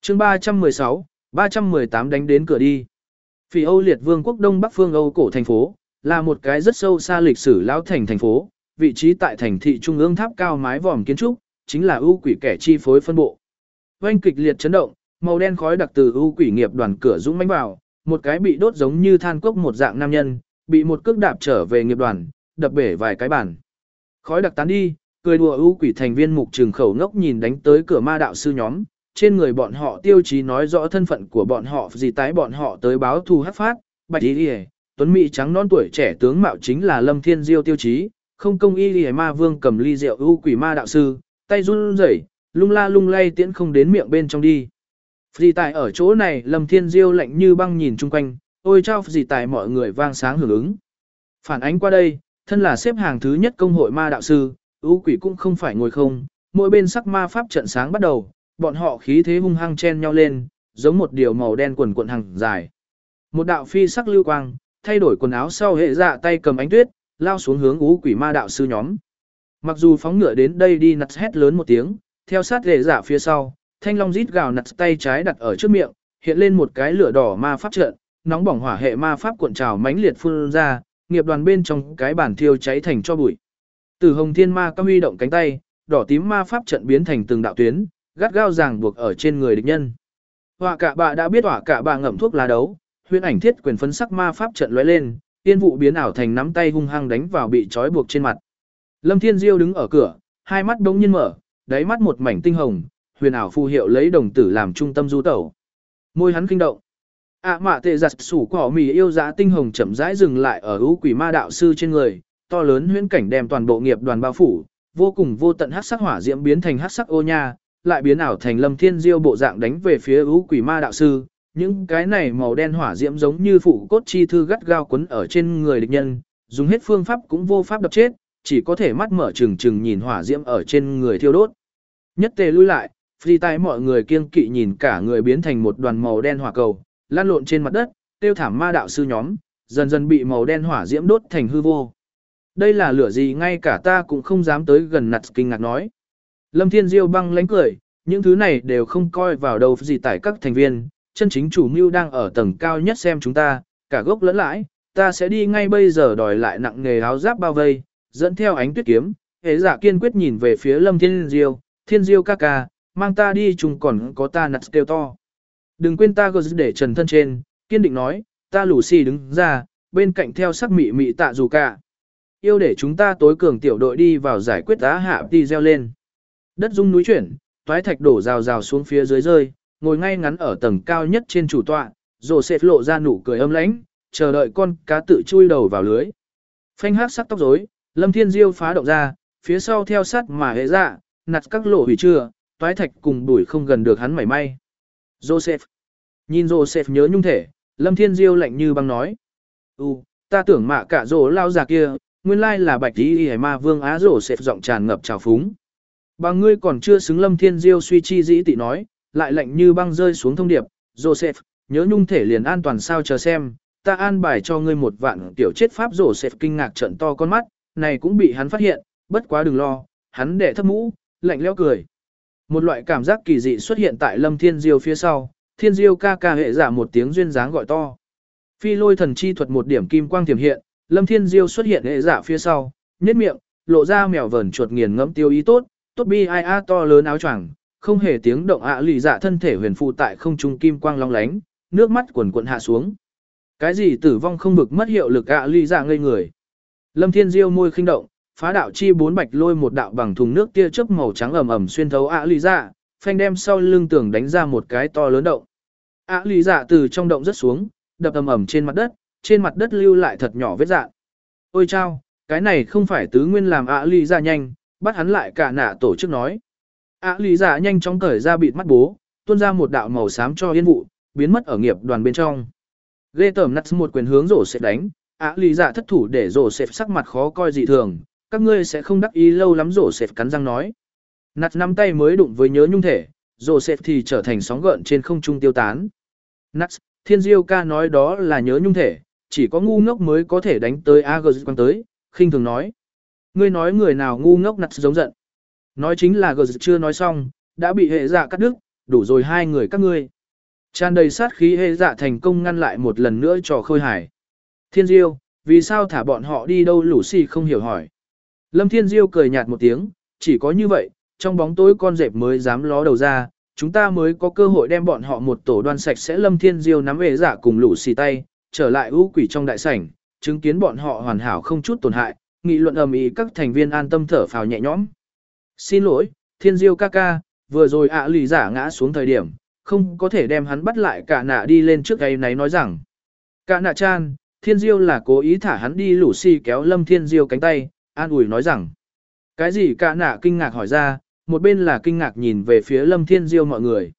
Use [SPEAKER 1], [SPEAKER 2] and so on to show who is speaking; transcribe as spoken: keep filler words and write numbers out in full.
[SPEAKER 1] chương ba trăm mười sáu, ba trăm mười tám đánh đến cửa đi. Phỉ Âu Liệt Vương quốc Đông Bắc phương Âu cổ thành phố, là một cái rất sâu xa lịch sử lão thành thành phố, vị trí tại thành thị trung ương tháp cao mái vòm kiến trúc, chính là ưu quỷ kẻ chi phối phân bộ. Oanh kịch liệt chấn động, màu đen khói đặc từ ưu quỷ nghiệp đoàn cửa dũng mãnh vào, một cái bị đốt giống như than cốc một dạng nam nhân, bị một cước đạp trở về nghiệp đoàn, đập bể vài cái bàn. Khói đặc tán đi, cười đùa ưu quỷ thành viên mục trường khẩu ngốc nhìn đánh tới cửa ma đạo sư nhóm, trên người bọn họ tiêu chí nói rõ thân phận của bọn họ, gì tái bọn họ tới báo thù hắc phát, bạch y liễu, tuấn mỹ trắng non tuổi trẻ tướng mạo chính là Lâm Thiên Diêu tiêu chí, không công y liễu ma vương cầm ly rượu ưu quỷ ma đạo sư, tay run rẩy, lung la lung lay tiễn không đến miệng bên trong đi. Gì tại ở chỗ này, Lâm Thiên Diêu lạnh như băng nhìn chung quanh, ôi chao gì tại mọi người vang sáng hưởng ứng. Phản ánh qua đây, thân là xếp hàng thứ nhất công hội ma đạo sư, ưu quỷ cũng không phải ngồi không, mỗi bên sắc ma pháp trận sáng bắt đầu, bọn họ khí thế hung hăng chen nhau lên, giống một điều màu đen quần quần hàng dài. Một đạo phi sắc lưu quang, thay đổi quần áo sau hệ dạ tay cầm ánh tuyết, lao xuống hướng ưu quỷ ma đạo sư nhóm. Mặc dù phóng ngựa đến đây đi nặt hét lớn một tiếng, theo sát hệ dạ phía sau, thanh long rít gào nặt tay trái đặt ở trước miệng, hiện lên một cái lửa đỏ ma pháp trận, nóng bỏng hỏa hệ ma pháp cuộn trào mãnh liệt phun ra, nghiệp đoàn bên trong cái bản thiêu cháy thành cho bụi. Từ hồng thiên ma các huy động cánh tay, đỏ tím ma pháp trận biến thành từng đạo tuyến, gắt gao ràng buộc ở trên người địch nhân. Hỏa cả bạ đã biết hỏa cả bạ ngậm thuốc lá đấu, huyễn ảnh thiết quyền phấn sắc ma pháp trận lóe lên, tiên vụ biến ảo thành nắm tay hung hăng đánh vào bị trói buộc trên mặt. Lâm Thiên Diêu đứng ở cửa, hai mắt bỗng nhiên mở, đáy mắt một mảnh tinh hồng, huyền ảo phù hiệu lấy đồng tử làm trung tâm du tẩu. Môi hắn kinh động. ạ mạ tệ giặt sủ cỏ mì yêu dã tinh hồng chậm rãi dừng lại ở ưu quỷ ma đạo sư trên người, to lớn huyễn cảnh đem toàn bộ nghiệp đoàn bao phủ, vô cùng vô tận hắc sắc hỏa diễm biến thành hắc sắc ô nha, lại biến ảo thành Lâm Thiên Diêu bộ dạng đánh về phía ưu quỷ ma đạo sư. Những cái này màu đen hỏa diễm giống như phụ cốt chi thư gắt gao quấn ở trên người địch nhân, dùng hết phương pháp cũng vô pháp đập chết, chỉ có thể mắt mở trừng trừng nhìn hỏa diễm ở trên người thiêu đốt. Nhất tề lui lại, phi tay mọi người kiêng kỵ nhìn cả người biến thành một đoàn màu đen hỏa cầu, lan lộn trên mặt đất, tiêu thảm ma đạo sư nhóm, dần dần bị màu đen hỏa diễm đốt thành hư vô. Đây là lửa gì ngay cả ta cũng không dám tới gần nặt kinh ngạc nói. Lâm Thiên Diêu băng lánh cười, những thứ này đều không coi vào đâu gì tại các thành viên, chân chính chủ mưu đang ở tầng cao nhất xem chúng ta, cả gốc lẫn lãi, ta sẽ đi ngay bây giờ đòi lại nặng nghề áo giáp bao vây, dẫn theo ánh tuyết kiếm, hễ giả kiên quyết nhìn về phía Lâm Thiên Diêu, Thiên Diêu ca ca, mang ta đi chung còn có ta nặt kêu to. Đừng quên ta gờ để trần thân trên, kiên định nói, ta lù xì đứng ra, bên cạnh theo sắc mị mị tạ dù cả. Yêu để chúng ta tối cường tiểu đội đi vào giải quyết á hạ đi reo lên. Đất rung núi chuyển, toái thạch đổ rào rào xuống phía dưới rơi, ngồi ngay ngắn ở tầng cao nhất trên chủ tọa, Joseph lộ ra nụ cười âm lãnh, chờ đợi con cá tự chui đầu vào lưới. Phanh hát sắc tóc rối, Lâm Thiên Diêu phá động ra, phía sau theo sát mà hệ dạ, nặt các lộ hủy chưa, toái thạch cùng đuổi không gần được hắn mảy may. Joseph. Nhìn Joseph nhớ nhung thể, Lâm Thiên Diêu lạnh như băng nói. Ừ, ta tưởng mạ cả rổ lao già kia, nguyên lai là bạch tí y ma vương á Joseph giọng tràn ngập trào phúng. Bằng ngươi còn chưa xứng. Lâm Thiên Diêu suy chi dĩ tị nói, lại lạnh như băng rơi xuống thông điệp. Joseph, nhớ nhung thể liền an toàn sao chờ xem, ta an bài cho ngươi một vạn tiểu chết pháp. Joseph kinh ngạc trợn to con mắt, này cũng bị hắn phát hiện, bất quá đừng lo, hắn đệ thấp mũ, lạnh lẽo cười. Một loại cảm giác kỳ dị xuất hiện tại Lâm Thiên Diêu phía sau, Thiên Diêu ca ca hệ giả một tiếng duyên dáng gọi to. Phi lôi thần chi thuật một điểm kim quang tiềm hiện, Lâm Thiên Diêu xuất hiện hệ giả phía sau, nhếch miệng, lộ ra mèo vờn chuột nghiền ngẫm tiêu ý tốt, tốt bi ai a to lớn áo choàng, không hề tiếng động ạ lì dạ thân thể huyền phụ tại không trung kim quang long lánh, nước mắt quần quần hạ xuống. Cái gì tử vong không vực mất hiệu lực ạ lì dạ ngây người. Lâm Thiên Diêu môi khinh động, phá đạo chi bốn bạch lôi một đạo bằng thùng nước tia chớp màu trắng ầm ầm xuyên thấu ạ lì dạ, phanh đem sau lưng tường đánh ra một cái to lớn động. ạ lì dạ từ trong động rớt xuống, đập ầm ầm trên mặt đất, trên mặt đất lưu lại thật nhỏ vết dạn. Ôi chao, cái này không phải tứ nguyên làm ạ lì dạ nhanh, bắt hắn lại cả nạ tổ chức nói. ạ lì dạ nhanh chóng cởi ra bịt mắt bố, tuôn ra một đạo màu xám cho yên vụ, biến mất ở nghiệp đoàn bên trong. Ghê tởm nắt một quyền hướng rổ sẽ đánh, ạ lì dạ thất thủ để rổ sẽ sắc mặt khó coi dị thường, các ngươi sẽ không đắc ý lâu lắm. Rổ sẽ cắn răng nói. Nắt nắm tay mới đụng với nhớ nhung thể, rổ sẽ thì trở thành sóng gợn trên không trung tiêu tán. Nắt, Thiên Diêu ca nói đó là nhớ nhung thể, chỉ có ngu ngốc mới có thể đánh tới a gờ quăng tới, khinh thường nói. Ngươi nói người nào ngu ngốc. Nắt giống giận. Nói chính là gờ chưa nói xong, đã bị hệ dạ cắt đứt, đủ rồi hai người các ngươi. Tràn đầy sát khí hệ dạ thành công ngăn lại một lần nữa trò khôi hài. Thiên Diêu, vì sao thả bọn họ đi đâu Lucy không hiểu hỏi. Lâm Thiên Diêu cười nhạt một tiếng, chỉ có như vậy, trong bóng tối con dẹp mới dám ló đầu ra, chúng ta mới có cơ hội đem bọn họ một tổ đoan sạch sẽ. Lâm Thiên Diêu nắm hệ dạ cùng Lucy tay, trở lại ưu quỷ trong đại sảnh, chứng kiến bọn họ hoàn hảo không chút tổn hại, nghị luận ầm ĩ các thành viên an tâm thở phào nhẹ nhõm. Xin lỗi, Thiên Diêu ca ca, vừa rồi ạ lì giả ngã xuống thời điểm, không có thể đem hắn bắt lại. Cả nạ đi lên trước ấy náy nói rằng. Cả nạ chan, Thiên Diêu là cố ý thả hắn đi. Lucy kéo Lâm Thiên Diêu cánh tay, an ủi nói rằng. Cái gì? Cả nạ kinh ngạc hỏi ra, một bên là kinh ngạc nhìn về phía Lâm Thiên Diêu mọi người.